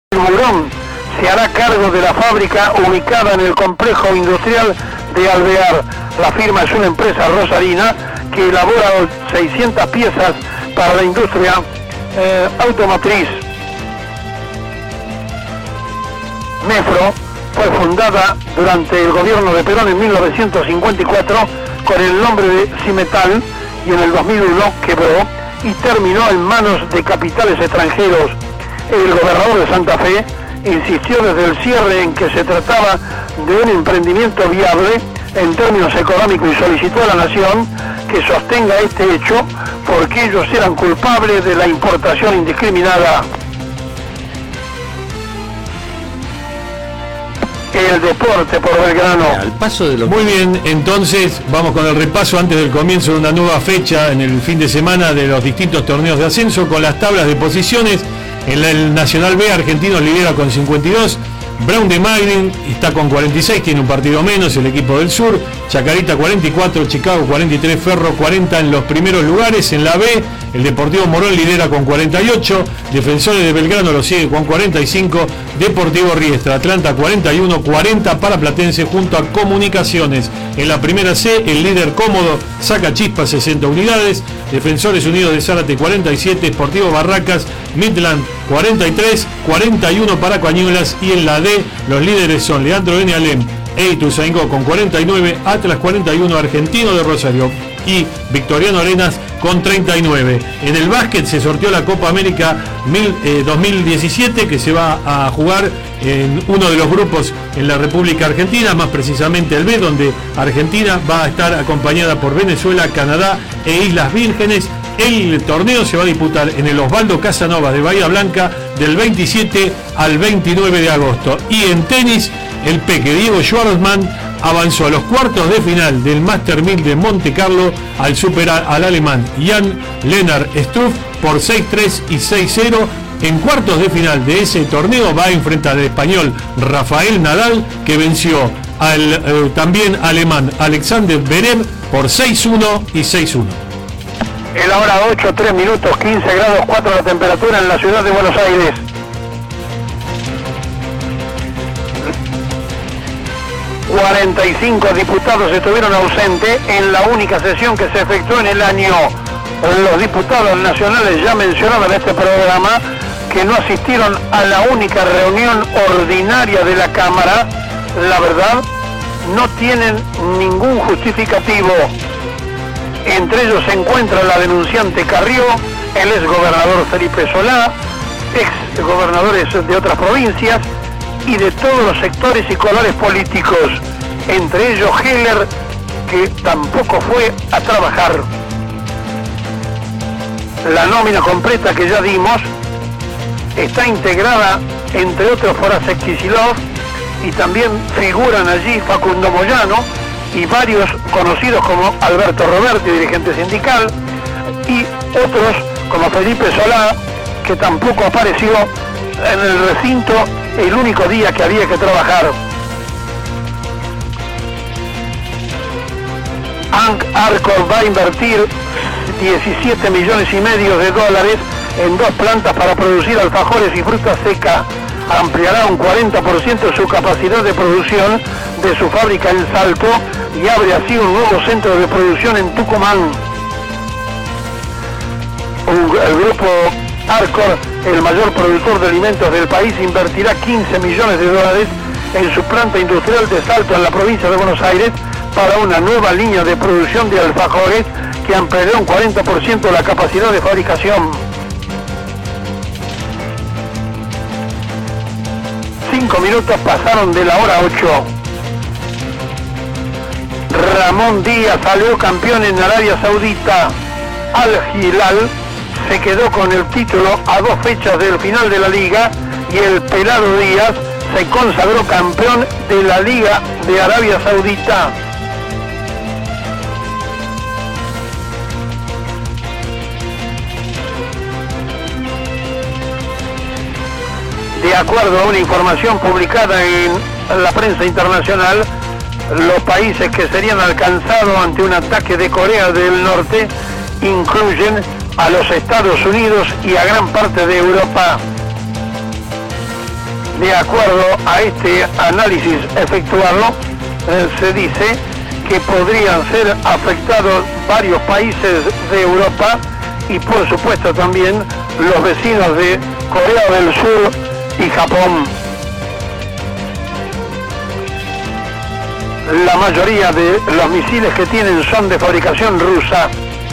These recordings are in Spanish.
Burón se hará cargo de la fábrica ubicada en el complejo industrial de Alvear. La firma es una empresa rosarina que elabora 600 piezas para la industria automotriz. Mefro fue fundada durante el gobierno de Perón en 1954 con el nombre de Cimetal y en el 2001 quebró y terminó en manos de capitales extranjeros. El gobernador de Santa Fe insistió desde el cierre en que se trataba de un emprendimiento viable en términos económicos y solicitó a la Nación que sostenga este hecho porque ellos eran culpables de la importación indiscriminada. El deporte por Belgrano. Al paso de lo... Muy bien, entonces vamos con el repaso antes del comienzo de una nueva fecha en el fin de semana de los distintos torneos de ascenso con las tablas de posiciones. En el Nacional B, Argentinos lidera con 52, Brown de Magnin está con 46, tiene un partido menos el equipo del sur, Chacarita 44, Chicago 43, Ferro 40 en los primeros lugares. En la B, el Deportivo Morón lidera con 48, Defensores de Belgrano lo sigue con 45, Deportivo Riestra, Atlanta 41, 40 para Platense junto a Comunicaciones. En la primera C, el líder cómodo saca chispas 60 unidades, Defensores Unidos de Zárate 47, Sportivo Barracas, Midland 43, 41 para Cañuelas. Y en la D, los líderes son Leandro N. Alem e Ituzaingó con 49, Atlas 41, Argentino de Rosario y Victoriano Arenas con 39. En el básquet se sorteó la Copa América 2017 que se va a jugar en uno de los grupos en la República Argentina, más precisamente el B, donde Argentina va a estar acompañada por Venezuela, Canadá e Islas Vírgenes. El torneo se va a disputar en el Osvaldo Casanova de Bahía Blanca del 27 al 29 de agosto. Y en tenis, el peque Diego Schwartzman avanzó a los cuartos de final del Master 1000 de Monte Carlo al superar al alemán Jan-Lennard Struff por 6-3 y 6-0. En cuartos de final de ese torneo va a enfrentar al español Rafael Nadal, que venció al también alemán Alexander Zverev por 6-1 y 6-1. El hora 8, 3 minutos, 15 grados 4 la temperatura en la ciudad de Buenos Aires. ...45 diputados estuvieron ausentes en la única sesión que se efectuó en el año. Los diputados nacionales ya mencionaban en este programa que no asistieron a la única reunión ordinaria de la Cámara. La verdad, no tienen ningún justificativo. Entre ellos se encuentra la denunciante Carrió, el exgobernador Felipe Solá, exgobernadores de otras provincias y de todos los sectores y colores políticos, entre ellos Heller, que tampoco fue a trabajar. La nómina completa que ya dimos está integrada, entre otros, por Acek Kicillof, y también figuran allí Facundo Moyano y varios conocidos como Alberto Roberti, dirigente sindical, y otros como Felipe Solá, que tampoco apareció en el recinto el único día que había que trabajar. Arcor va a invertir 17,5 millones de dólares en 2 plantas para producir alfajores y fruta seca. Ampliará un 40% su capacidad de producción de su fábrica en Salto y abre así un nuevo centro de producción en Tucumán. El grupo Arcor, el mayor productor de alimentos del país, invertirá 15 millones de dólares en su planta industrial de Salto en la provincia de Buenos Aires para una nueva línea de producción de alfajores que ampliará un 40% la capacidad de fabricación. 5 minutos pasaron de la hora 8. Ramón Díaz salió campeón en Arabia Saudita. Al Hilal se quedó con el título a 2 fechas del final de la liga y el Pelado Díaz se consagró campeón de la Liga de Arabia Saudita. De acuerdo a una información publicada en la prensa internacional, los países que serían alcanzados ante un ataque de Corea del Norte incluyen a los Estados Unidos y a gran parte de Europa. De acuerdo a este análisis efectuado, se dice que podrían ser afectados varios países de Europa y por supuesto también los vecinos de Corea del Sur y Japón. La mayoría de los misiles que tienen son de fabricación rusa.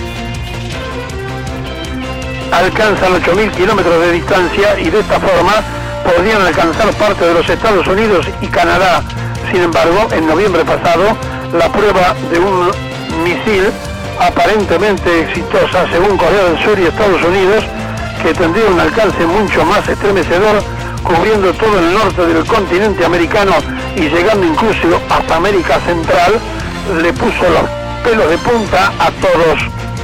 Alcanzan 8.000 kilómetros de distancia y de esta forma podrían alcanzar parte de los Estados Unidos y Canadá. Sin embargo, en noviembre pasado, la prueba de un misil aparentemente exitosa, según Corea del Sur y Estados Unidos, que tendría un alcance mucho más estremecedor, cubriendo todo el norte del continente americano y llegando incluso hasta América Central, le puso los pelos de punta a todos.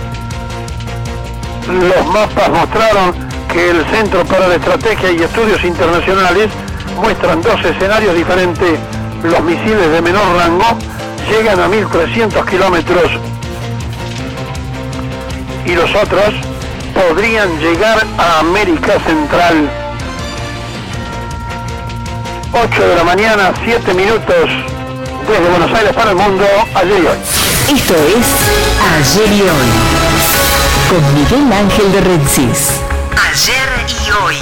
Los mapas mostraron que el Centro para la Estrategia y Estudios Internacionales muestran dos escenarios diferentes. Los misiles de menor rango llegan a 1.300 kilómetros y los otros podrían llegar a América Central. 8 de la mañana, 7 minutos, desde Buenos Aires para el mundo, ayer y hoy. Esto es Ayer y Hoy, con Miguel Ángel de Rensis. Ayer y Hoy.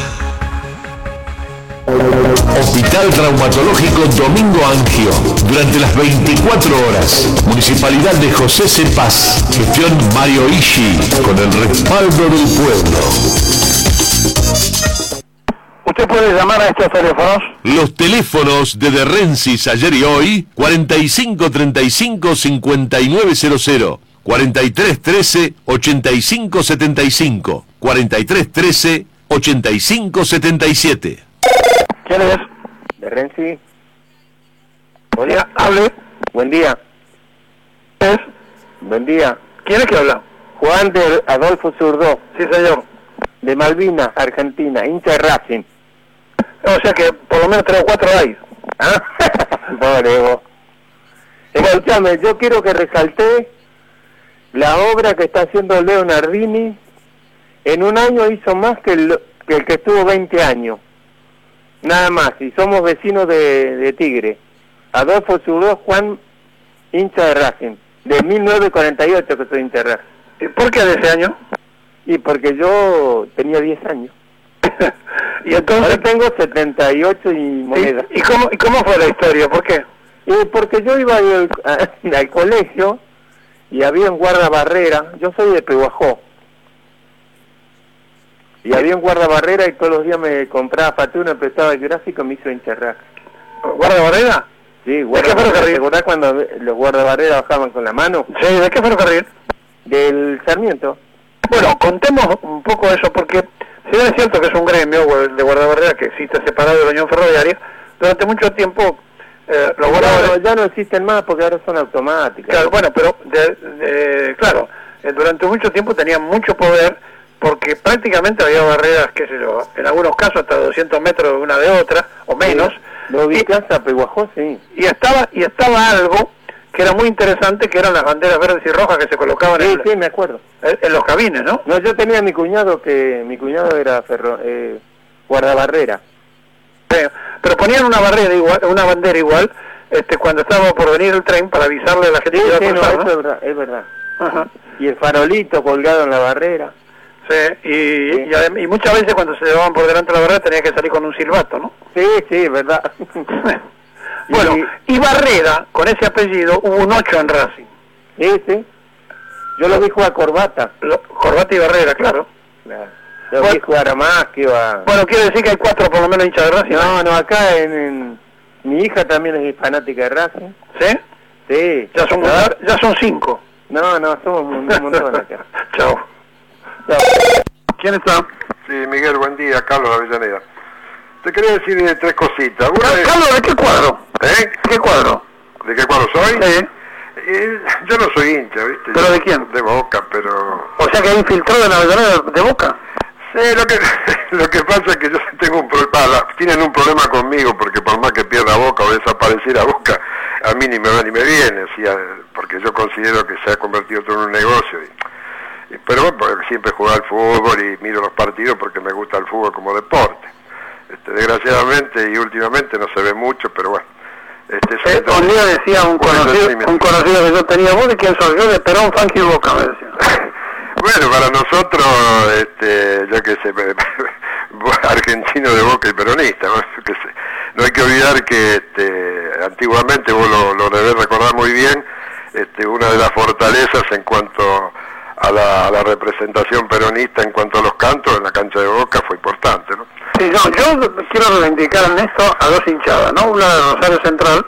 Hospital Traumatológico Domingo Angio, durante las 24 horas. Municipalidad de José C. Paz. Gestión Mario Ishi, con el respaldo del pueblo. Usted puede llamar a estos teléfonos. Los teléfonos de Rensis Ayer y Hoy: 4535-5900, 4313-8575, 4313-8577. ¿Quién es? De Renzi. Hola, hable. Buen día. ¿Es? Buen día. ¿Quién es que habla? Juan de Adolfo Zurdó, Sí, señor. de Malvinas, Argentina, hincha de Racing. O sea que por lo menos 3 o 4 hay. ¿Ah? Pobre vos. Escúchame, yo quiero que resalté la obra que está haciendo Leo Nardini. En un año hizo más que el que estuvo 20 años. Nada más, y somos vecinos de Tigre. Adolfo Zurdó, Juan, hincha de Racing. De 1948 que soy hincha de Racing. ¿Y por qué de ese año? Y porque yo tenía 10 años. Y entonces... Ahora tengo 78 y monedas. ¿Y cómo fue la historia? ¿Por qué? Porque yo iba al colegio y había un guardabarrera. Yo soy de Pehuajó. Y había un guardabarrera y todos los días me compraba fatuna, empezaba el gráfico y me hizo hinchar. ¿Guardabarrera? Sí, ¿De qué ferrocarril? ¿Te acordás cuando los guardabarreras bajaban con la mano? Sí, ¿de qué ferrocarril? Del Sarmiento. Bueno, contemos un poco eso, porque si bien es cierto que es un gremio de guardabarrera que existe separado de la Unión Ferroviaria, durante mucho tiempo los guardabarreras... Ya no existen más porque ahora son automáticas. Claro, bueno, pero claro, durante mucho tiempo tenían mucho poder, porque prácticamente había barreras, qué sé yo, en algunos casos hasta 200 metros una de otra, o menos. Sí, lo ubicás a Pehuajó, sí. Y estaba algo que era muy interesante, que eran las banderas verdes y rojas que se colocaban Sí, me acuerdo. En los cabines, ¿no? No, yo tenía a mi cuñado era guardabarrera. Pero ponían una bandera igual, cuando estaba por venir el tren para avisarle a la gente que iba a cruzar, ¿no? Eso es verdad. Ajá. Y el farolito colgado en la barrera. Sí, y muchas veces cuando se llevaban por delante de la barrera tenía que salir con un silbato, ¿no? Sí, es verdad. Bueno, y Barrera, con ese apellido, hubo un 8 en Racing. Sí. Yo lo vi jugar Corbata. Corbata y Barrera, claro. Lo vi jugar a más que iba... Bueno, quiere decir que hay 4 por lo menos hinchas de Racing. No, acá mi hija también es fanática de Racing. ¿Sí? Sí. Ya son 5. No, somos un montón acá. Chao. ¿Quién está? Sí, Miguel, buen día, Carlos de Avellaneda. Te quería decir 3 cositas. Carlos, ¿de qué cuadro? ¿Qué cuadro? ¿De qué cuadro soy? Sí. Yo no soy hincha, ¿viste? ¿Pero de quién? De Boca, pero... O sea que hay infiltrado en Avellaneda de Boca. Sí, lo que pasa es que yo tengo un problema, tienen un problema conmigo, porque por más que pierda Boca o desapareciera Boca, a mí ni me va ni me viene, porque yo considero que se ha convertido todo en un negocio. Pero bueno, siempre juego al fútbol y miro los partidos porque me gusta el fútbol como deporte. Desgraciadamente y últimamente no se ve mucho, pero bueno. Un día decía un conocido que yo tenía, ¿vos de quién sos? Yo de Perón, Fangio y Boca, me decía. Bueno, para nosotros, yo qué sé, argentino de Boca y peronista, ¿no? Que sé. No hay que olvidar que antiguamente, vos lo debés recordar muy bien, una de las fortalezas en cuanto a la representación peronista, en cuanto a los cantos en la cancha de Boca, fue importante, ¿no? Sí, no, yo quiero reivindicar en esto a dos hinchadas, ¿no? Una de Rosario Central,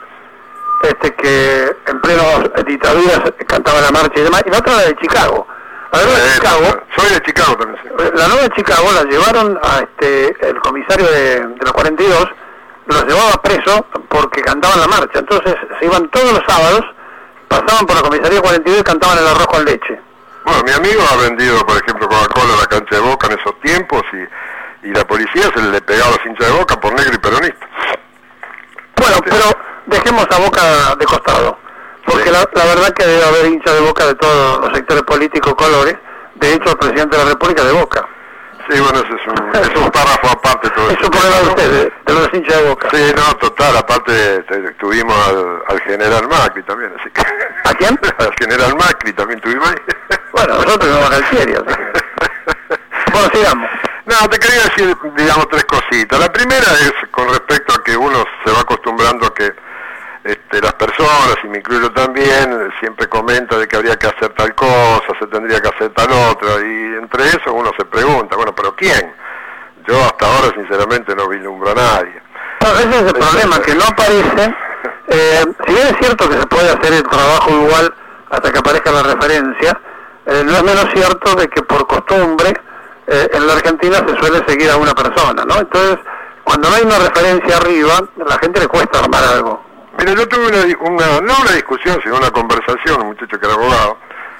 que en pleno dictadura cantaba la marcha y demás, y la otra la de Chicago. La nueva de Chicago, soy de Chicago también. Sí. La nueva de Chicago la llevaron a el comisario de los 42, los llevaba preso porque cantaban la marcha. Entonces se iban todos los sábados, pasaban por la comisaría 42 y cantaban el arroz con leche. Bueno, mi amigo ha vendido, por ejemplo, Coca-Cola en la cancha de Boca en esos tiempos y la policía se le pegaba a los hinchas de Boca por negro y peronista. Bueno, pero dejemos a Boca de costado, porque sí. La verdad que debe haber hinchas de Boca de todos los sectores políticos, colores. De hecho, el presidente de la República de Boca. Sí, bueno, es un párrafo aparte todo eso. Es un problema de ustedes, de los hinchas de Boca. Sí, no, total, aparte tuvimos al general Macri también, así que... ¿A quién? Al general Macri también tuvimos ahí. Bueno, nosotros no vamos al serio, así que... Bueno, sigamos. No, te quería decir, digamos, tres cositas. La primera es con respecto a que uno se va acostumbrando a que las personas, y me incluyo también, siempre comenta de que habría que hacer tal cosa, se tendría que hacer tal otra, y entre eso uno se pregunta, bueno, ¿pero quién? Yo hasta ahora sinceramente no vislumbro a nadie. No, ese es el problema, que no aparece. Si bien es cierto que se puede hacer el trabajo igual hasta que aparezca la referencia, no es menos cierto de que por costumbre en la Argentina se suele seguir a una persona, ¿no? Entonces, cuando no hay una referencia arriba, a la gente le cuesta armar algo. Mira, yo tuve no una discusión, sino una conversación, un muchacho que era abogado.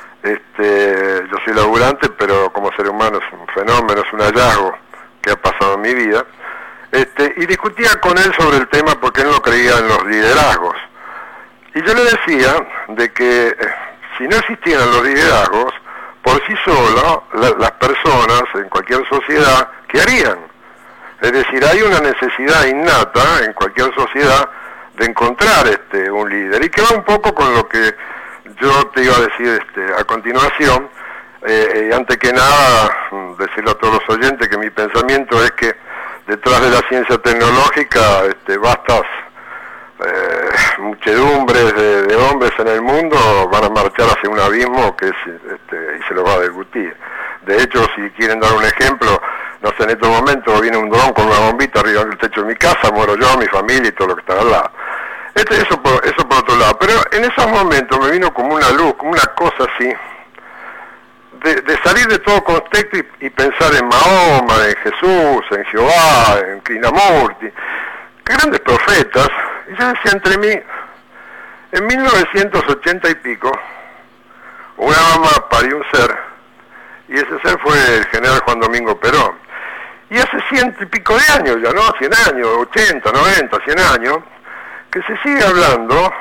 Yo soy laburante, pero como ser humano es un fenómeno, es un hallazgo que ha pasado en mi vida. Y discutía con él sobre el tema porque él no creía en los liderazgos. Y yo le decía de que si no existieran los liderazgos, por sí solo, las personas en cualquier sociedad, ¿qué harían? Es decir, hay una necesidad innata en cualquier sociedad de encontrar un líder, y que va un poco con lo que yo te iba a decir a continuación. Antes que nada, decirle a todos los oyentes que mi pensamiento es que detrás de la ciencia tecnológica vastas muchedumbres de hombres en el mundo van a marchar hacia un abismo que es y se lo va a discutir. De hecho, si quieren dar un ejemplo, no sé, en estos momentos viene un dron con una bombita arriba del techo de mi casa, muero yo, mi familia y todo lo que está al lado. Eso por otro lado. Pero en esos momentos me vino como una luz, como una cosa así, de salir de todo contexto y pensar en Mahoma, en Jesús, en Jehová, en Krishnamurti, grandes profetas. Y yo decía entre mí, en 1980 y pico, una mamá parió un ser, y ese ser fue el general Juan Domingo Perón. Y hace 100 y pico de años ya, ¿no? 100 años, 80, 90, 100 años, que se sigue hablando,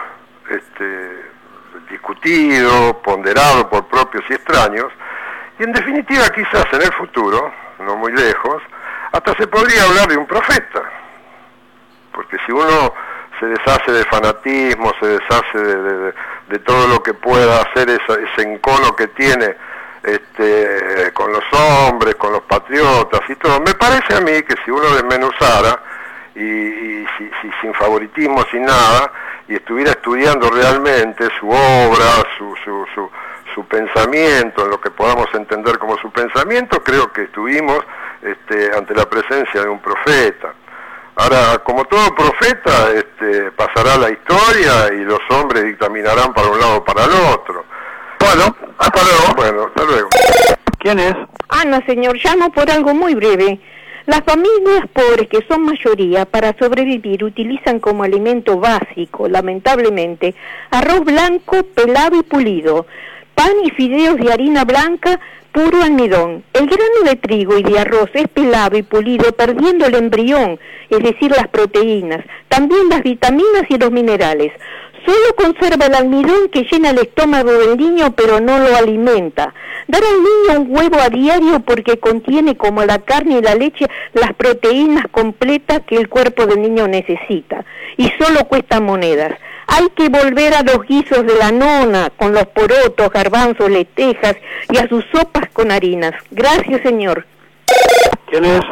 discutido, ponderado por propios y extraños, y en definitiva quizás en el futuro, no muy lejos, hasta se podría hablar de un profeta. Porque si uno se deshace de fanatismo, se deshace de todo lo que pueda hacer ese encono que tiene con los hombres, con los patriotas y todo, me parece a mí que si uno desmenuzara y sin favoritismo, sin nada, y estuviera estudiando realmente su obra, su pensamiento, en lo que podamos entender como su pensamiento, creo que estuvimos ante la presencia de un profeta. Ahora, como todo profeta, pasará la historia y los hombres dictaminarán para un lado o para el otro. Bueno, hasta luego. Bueno, hasta luego. ¿Quién es? Ana, señor, llamo por algo muy breve. Las familias pobres, que son mayoría, para sobrevivir utilizan como alimento básico, lamentablemente, arroz blanco, pelado y pulido, pan y fideos de harina blanca, puro almidón. El grano de trigo y de arroz es pelado y pulido, perdiendo el embrión, es decir, las proteínas, también las vitaminas y los minerales. solo conserva el almidón que llena el estómago del niño pero no lo alimenta. Dar al niño un huevo a diario porque contiene, como la carne y la leche, las proteínas completas que el cuerpo del niño necesita. Y solo cuesta monedas. Hay que volver a los guisos de la nona, con los porotos, garbanzos, lentejas y a sus sopas con harinas. Gracias, señor. ¿Quién es?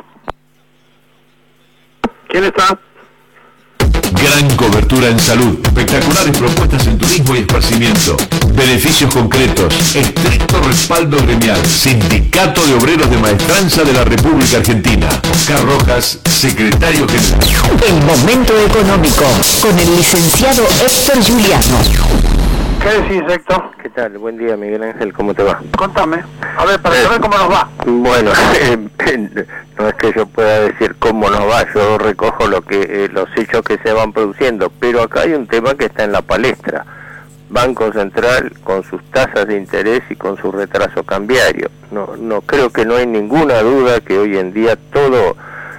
¿Quién está? Gran cobertura en salud, espectaculares propuestas en turismo y esparcimiento, beneficios concretos, estricto respaldo gremial, Sindicato de Obreros de Maestranza de la República Argentina. Oscar Rojas, secretario general. El momento económico, con el licenciado Héctor Juliano. ¿Qué decís, Héctor? ¿Qué tal? Buen día, Miguel Ángel, ¿cómo te va? Contame, a ver, para saber cómo nos va. Bueno, no es que yo pueda decir cómo nos va, yo recojo lo que los hechos que se van produciendo, pero acá hay un tema que está en la palestra. Banco Central con sus tasas de interés y con su retraso cambiario. No creo que no hay ninguna duda que hoy en día toda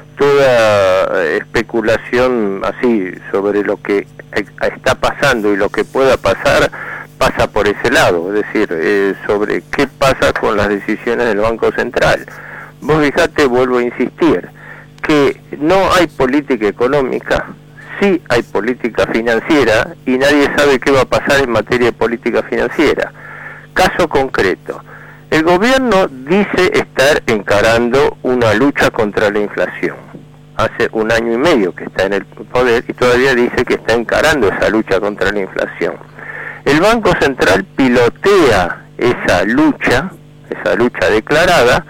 especulación así sobre lo que está pasando y lo que pueda pasar pasa por ese lado, es decir, sobre qué pasa con las decisiones del Banco Central. Vos fijate, vuelvo a insistir, que no hay política económica, sí hay política financiera y nadie sabe qué va a pasar en materia de política financiera. Caso concreto, el gobierno dice estar encarando una lucha contra la inflación. Hace 1 año y medio que está en el poder y todavía dice que está encarando esa lucha contra la inflación. El Banco Central pilotea esa lucha declarada,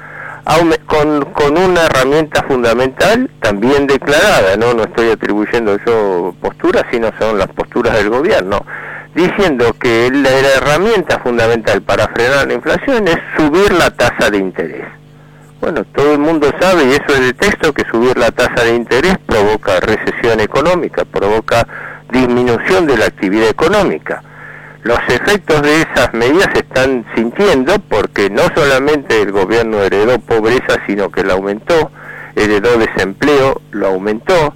con una herramienta fundamental también declarada, no estoy atribuyendo yo posturas, sino son las posturas del gobierno, diciendo que la herramienta fundamental para frenar la inflación es subir la tasa de interés. Bueno, todo el mundo sabe, y eso es de texto, que subir la tasa de interés provoca recesión económica, provoca disminución de la actividad económica. Los efectos de esas medidas se están sintiendo porque no solamente el gobierno heredó pobreza, sino que la aumentó, heredó desempleo, lo aumentó,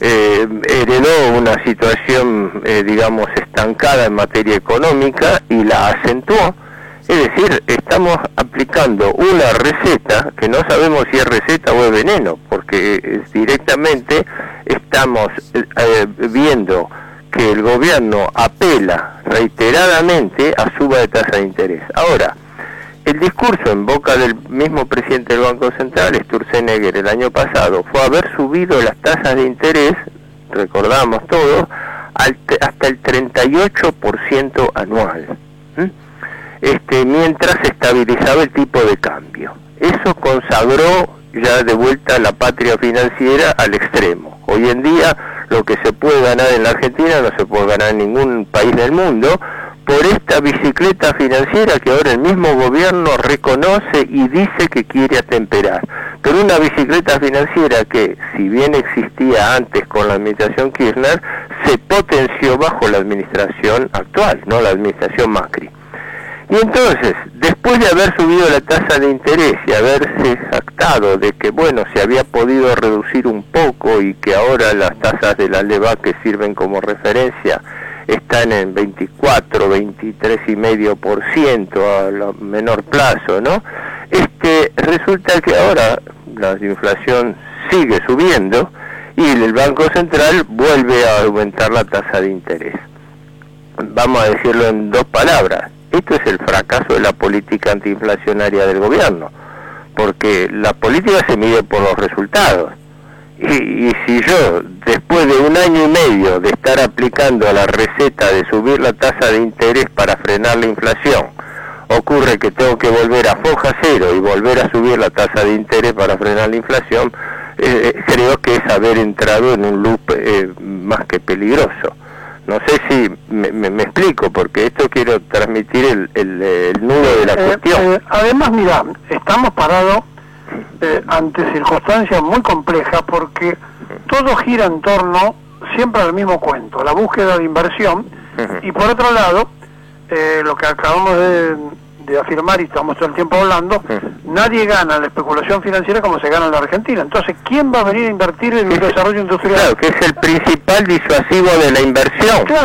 heredó una situación, digamos, estancada en materia económica y la acentuó. Es decir, estamos aplicando una receta que no sabemos si es receta o es veneno, porque directamente estamos viendo que el gobierno apela reiteradamente a suba de tasa de interés. Ahora, el discurso en boca del mismo presidente del Banco Central, Sturzenegger, el año pasado, fue haber subido las tasas de interés, recordamos todos, hasta el 38% anual, mientras se estabilizaba el tipo de cambio. Eso consagró ya de vuelta la patria financiera al extremo. Hoy en día lo que se puede ganar en la Argentina no se puede ganar en ningún país del mundo por esta bicicleta financiera que ahora el mismo gobierno reconoce y dice que quiere atemperar. Pero una bicicleta financiera que, si bien existía antes con la administración Kirchner, se potenció bajo la administración actual, no la administración Macri. Y entonces, después de haber subido la tasa de interés y haberse jactado de que, bueno, se había podido reducir un poco y que ahora las tasas de la LEVAC que sirven como referencia están en 24, 23,5% a lo menor plazo, ¿no? Resulta que ahora la inflación sigue subiendo y el Banco Central vuelve a aumentar la tasa de interés. Vamos a decirlo en 2 palabras. Esto es el fracaso de la política antiinflacionaria del gobierno, porque la política se mide por los resultados. Y si yo, después de 1 año y medio de estar aplicando la receta de subir la tasa de interés para frenar la inflación, ocurre que tengo que volver a foja cero y volver a subir la tasa de interés para frenar la inflación, creo que es haber entrado en un loop más que peligroso. No sé si me explico, porque esto quiero transmitir el nudo de la cuestión. Además, mira, estamos parados ante circunstancias muy complejas porque todo gira en torno siempre al mismo cuento, la búsqueda de inversión, y por otro lado, lo que acabamos de afirmar y estamos todo el tiempo hablando, nadie gana la especulación financiera como se gana en la Argentina. Entonces, ¿quién va a venir a invertir en el desarrollo industrial? Claro, que es el principal disuasivo de la inversión. Claro,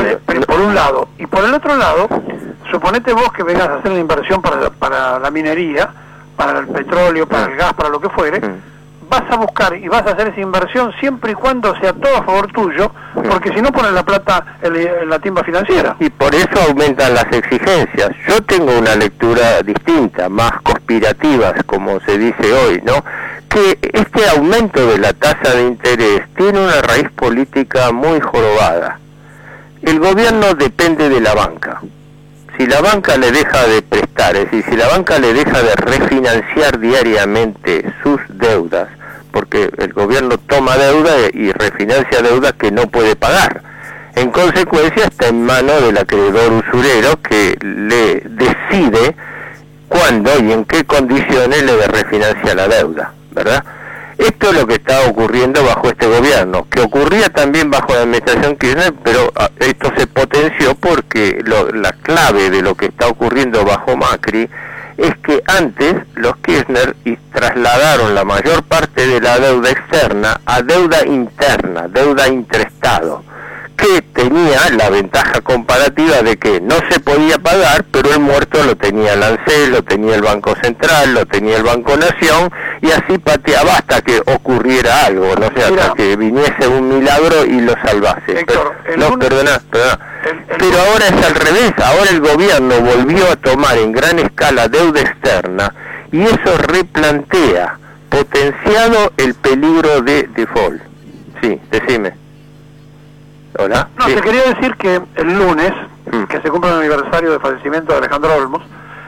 por un lado. Y por el otro lado, suponete vos que vengas a hacer una inversión para la minería, para el petróleo, para el gas, para lo que fuere, vas a buscar y vas a hacer esa inversión siempre y cuando sea todo a favor tuyo, porque si no pones la plata en la timba financiera. Y por eso aumentan las exigencias. Yo tengo una lectura distinta, más conspirativa, como se dice hoy, ¿no? Que este aumento de la tasa de interés tiene una raíz política muy jorobada. El gobierno depende de la banca. Si la banca le deja de prestar, es decir, si la banca le deja de refinanciar diariamente sus deudas, porque el gobierno toma deuda y refinancia deudas que no puede pagar. En consecuencia está en manos del acreedor usurero que le decide cuándo y en qué condiciones le refinancia la deuda, ¿verdad? Esto es lo que está ocurriendo bajo este gobierno, que ocurría también bajo la administración Kirchner, pero esto se potenció porque la clave de lo que está ocurriendo bajo Macri es que antes los Kirchner trasladaron la mayor parte de la deuda externa a deuda interna, deuda interestado, que tenía la ventaja comparativa de que no se podía pagar, pero el muerto lo tenía el ANSES, lo tenía el Banco Central, lo tenía el Banco Nación, y así pateaba hasta que ocurriera algo, no sé, hasta que viniese un milagro y lo salvase. Héctor, Perdona. Pero ahora es al revés, ahora el gobierno volvió a tomar en gran escala deuda externa, y eso replantea, potenciado el peligro de default. Sí, decime. ¿Hola? No, sí. te quería decir que el lunes, que se cumple el aniversario del fallecimiento de Alejandro Olmos,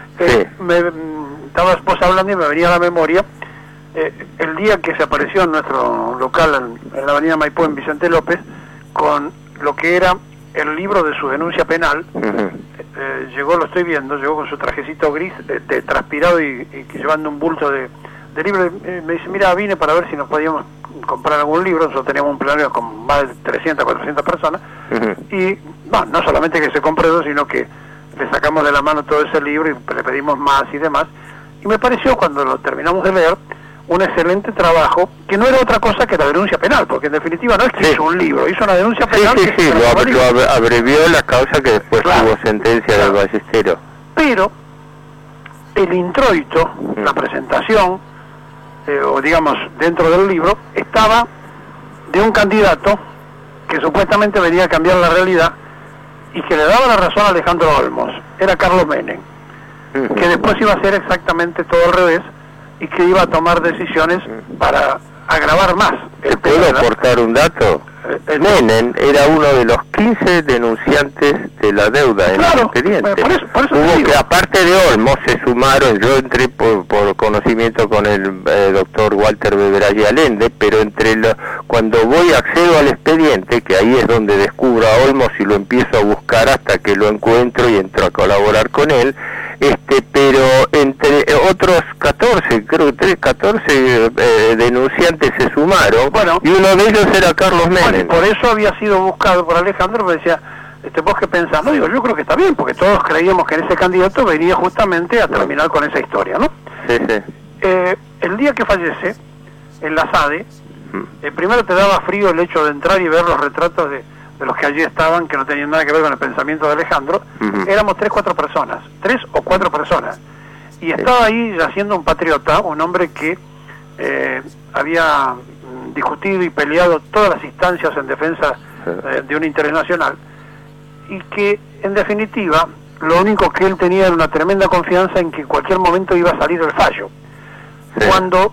estabas vos hablando y me venía a la memoria el día que se apareció en nuestro local en la avenida Maipú, en Vicente López, con lo que era el libro de su denuncia penal. Llegó, lo estoy viendo, llegó con su trajecito gris, transpirado y llevando un bulto de libros. Me dice, mira, vine para ver si nos podíamos comprar algún libro. Nosotros teníamos un plenario con más de 300, 400 personas, y no solamente que se compre dos, sino que le sacamos de la mano todo ese libro y le pedimos más y demás, y me pareció, cuando lo terminamos de leer, un excelente trabajo, que no era otra cosa que la denuncia penal, porque en definitiva no es que hizo un libro, hizo una denuncia penal. Lo abrevió la causa que después tuvo sentencia del Ballesteros. Pero el introito, la presentación, o digamos dentro del libro, estaba de un candidato que supuestamente venía a cambiar la realidad y que le daba la razón a Alejandro Olmos. Era Carlos Menem, que después iba a hacer exactamente todo al revés y que iba a tomar decisiones para agravar más. ¿Te puedo aportar un dato? Menem era uno de los 15 denunciantes de la deuda en el expediente. Por eso hubo que, aparte de Olmos, se sumaron, yo entré por conocimiento con el doctor Walter Beberaggi Allende, pero cuando accedo al expediente, que ahí es donde descubro a Olmos y lo empiezo a buscar hasta que lo encuentro y entro a colaborar con él, pero entre otros 14, creo que 14 denunciantes se sumaron, y uno de ellos era Carlos Menem. Por eso había sido buscado por Alejandro, me decía, ¿vos qué pensás? No, digo, yo creo que está bien, porque todos creíamos que en ese candidato venía justamente a terminar con esa historia, ¿no? Sí. El día que fallece, en la SADE, primero te daba frío el hecho de entrar y ver los retratos de los que allí estaban, que no tenían nada que ver con el pensamiento de Alejandro. Éramos 3 o 4 personas, y estaba ahí yaciendo un patriota, un hombre que había discutido y peleado todas las instancias en defensa de un interés nacional, y que en definitiva lo único que él tenía era una tremenda confianza en que en cualquier momento iba a salir el fallo. Cuando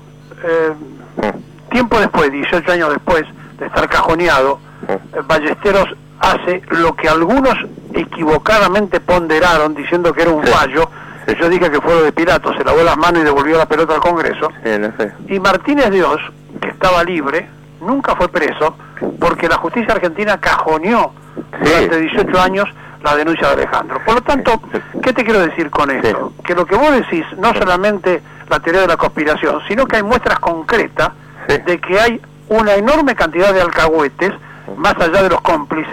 tiempo después, 18 años después de estar cajoneado, Ballesteros hace lo que algunos equivocadamente ponderaron diciendo que era un fallo. Yo dije que fue lo de Pilato, se lavó las manos y devolvió la pelota al Congreso. Y Martínez Dios, que estaba libre, nunca fue preso, porque la justicia argentina cajoneó durante 18 años la denuncia de Alejandro. Por lo tanto, ¿qué te quiero decir con esto? Que lo que vos decís, no solamente la teoría de la conspiración, sino que hay muestras concretas de que hay una enorme cantidad de alcahuetes, más allá de los cómplices,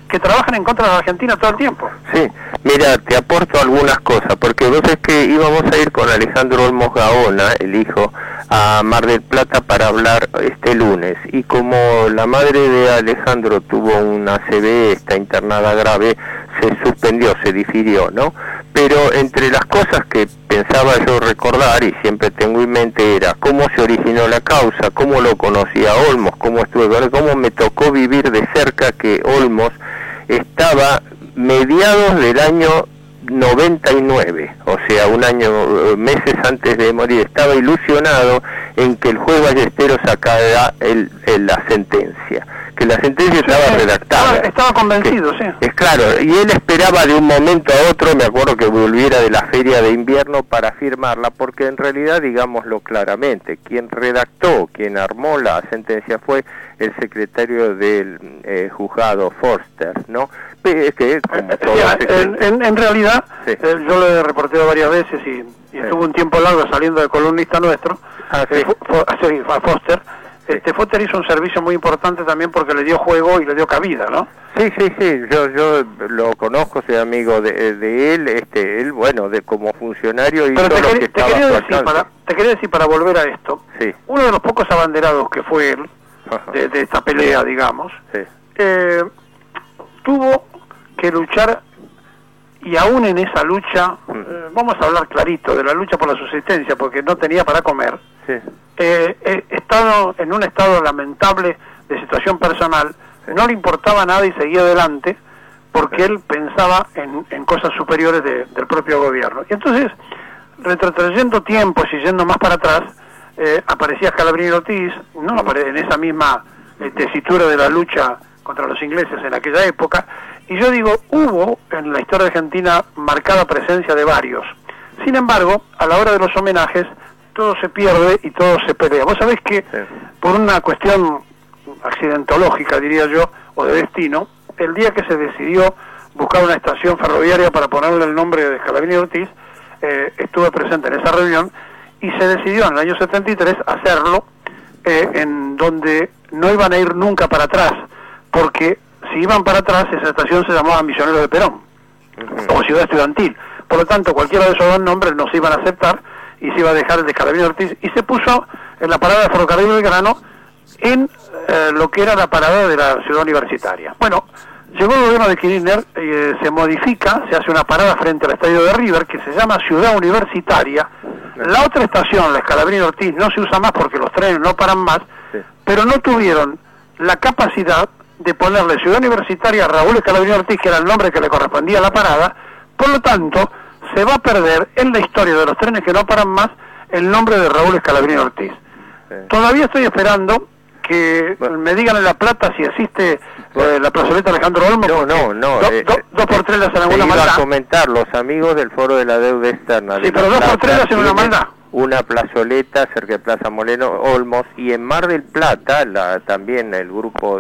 que trabajan en contra de la Argentina todo el tiempo. Sí, mira, te aporto algunas cosas, porque vos es que íbamos a ir con Alejandro Olmos Gaona, el hijo, a Mar del Plata para hablar este lunes, y como la madre de Alejandro tuvo una ACV, está internada grave, se suspendió, se difirió, ¿no? Pero entre las cosas que pensaba yo recordar, y siempre tengo en mente, era cómo se originó la causa, cómo lo conocí a Olmos, cómo estuve, cómo me tocó vivir de cerca que Olmos estaba mediados del año 99, o sea, un año, meses antes de morir, estaba ilusionado en que el juez Ballesteros sacara la sentencia, que la sentencia estaba redactada. Estaba convencido, sí. Es claro, y él esperaba de un momento a otro, me acuerdo que volviera de la feria de invierno para firmarla, porque en realidad, digámoslo claramente, quien redactó, quien armó la sentencia fue el secretario del juzgado Forster, ¿no? Que, como en realidad, sí. Yo lo he reportado varias veces y estuvo un tiempo largo saliendo de columnista nuestro, sí. Foster. Foster hizo un servicio muy importante también porque le dio juego y le dio cabida, ¿no? Sí, yo lo conozco, soy amigo de él, él, bueno, como funcionario hizo Pero lo que estaba a su alcance. te quería decir, para volver a esto, sí. Uno de los pocos abanderados que fue él, de esta pelea, digamos, sí. tuvo que luchar, y aún en esa lucha, vamos a hablar clarito de la lucha por la subsistencia, porque no tenía para comer, Sí. Estado en un estado lamentable de situación personal, no le importaba nada y seguía adelante, porque él pensaba en cosas superiores del propio gobierno. Y entonces, retrocediendo tiempos y yendo más para atrás, aparecía Scalabrini Ortiz, no aparece en esa misma tesitura de la lucha contra los ingleses en aquella época, y yo digo, hubo en la historia argentina marcada presencia de varios. Sin embargo, a la hora de los homenajes, todo se pierde y todo se pelea. Vos sabés que, por una cuestión accidentológica, diría yo, o de destino, el día que se decidió buscar una estación ferroviaria para ponerle el nombre de Scalabrini Ortiz, estuve presente en esa reunión, y se decidió en el año 73 hacerlo en donde no iban a ir nunca para atrás, porque si iban para atrás, esa estación se llamaba Misioneros de Perón, o Ciudad Estudiantil. Por lo tanto, cualquiera de esos dos nombres no se iban a aceptar, y se iba a dejar el de Scalabrini Ortiz, y se puso en la parada de Ferrocarril Belgrano, en lo que era la parada de la ciudad universitaria. Bueno, llegó el gobierno de Kirchner, se modifica, se hace una parada frente al estadio de River, que se llama Ciudad Universitaria. La otra estación, la Scalabrini Ortiz, no se usa más porque los trenes no paran más, pero no tuvieron la capacidad de ponerle Ciudad Universitaria a Raúl Scalabrini Ortiz, que era el nombre que le correspondía a la parada. Por lo tanto, se va a perder en la historia de los trenes que no paran más el nombre de Raúl Scalabrini Ortiz. Todavía estoy esperando que me digan en La Plata si existe la plazoleta Alejandro Olmos. No. 2x3 le hacen alguna maldad. Iba a comentar, los amigos del Foro de la Deuda Externa. Sí, pero 2x3 le hacen una maldad. Una plazoleta cerca de Plaza Moreno Olmos, y en Mar del Plata también el grupo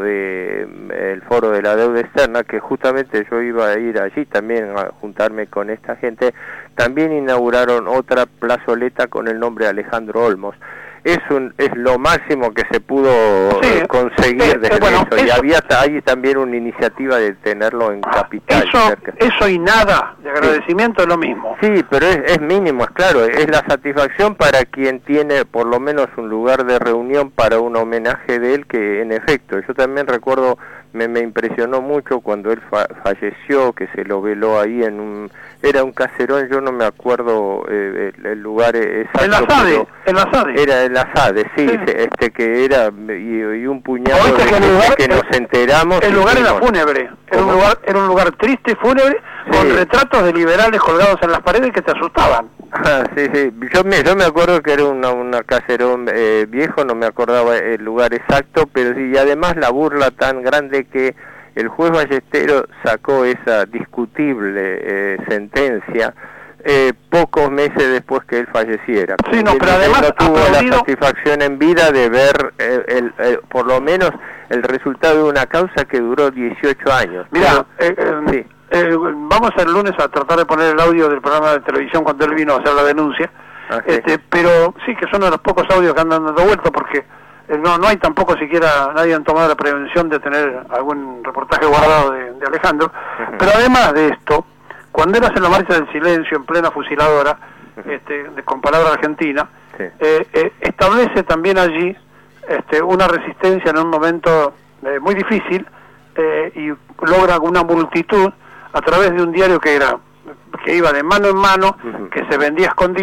el Foro de la Deuda Externa, que justamente yo iba a ir allí también a juntarme con esta gente, también inauguraron otra plazoleta con el nombre Alejandro Olmos. Es lo máximo que se pudo conseguir desde eso, y había ahí también una iniciativa de tenerlo en Capital. Eso y nada de agradecimiento es lo mismo. Sí, pero es mínimo, es claro, es la satisfacción para quien tiene por lo menos un lugar de reunión para un homenaje de él, que en efecto, yo también recuerdo, me impresionó mucho cuando él falleció, que se lo veló ahí era un caserón, yo no me acuerdo el lugar exacto. En la SADE. Era en la SADE, sí. Que era, y un puñado de gente que nos enteramos. El lugar era fúnebre, era un lugar triste, fúnebre, con retratos de liberales colgados en las paredes que te asustaban. Sí. Yo me acuerdo que era un caserón viejo, no me acordaba el lugar exacto, pero sí, y además la burla tan grande que el juez Ballesteros sacó esa discutible sentencia pocos meses después que él falleciera. Sí, no, pero además no tuvo la satisfacción en vida de ver por lo menos el resultado de una causa que duró 18 años. Mira, vamos el lunes a tratar de poner el audio del programa de televisión cuando él vino a hacer la denuncia, pero sí que son de los pocos audios que andan dando vuelta, porque no hay tampoco siquiera, nadie han tomado la prevención de tener algún reportaje guardado de Alejandro, pero además de esto, cuando él hace la marcha del silencio en plena fusiladora, con palabra argentina, establece también allí una resistencia en un momento muy difícil, y logra una multitud a través de un diario que iba de mano en mano, que se vendía escondido,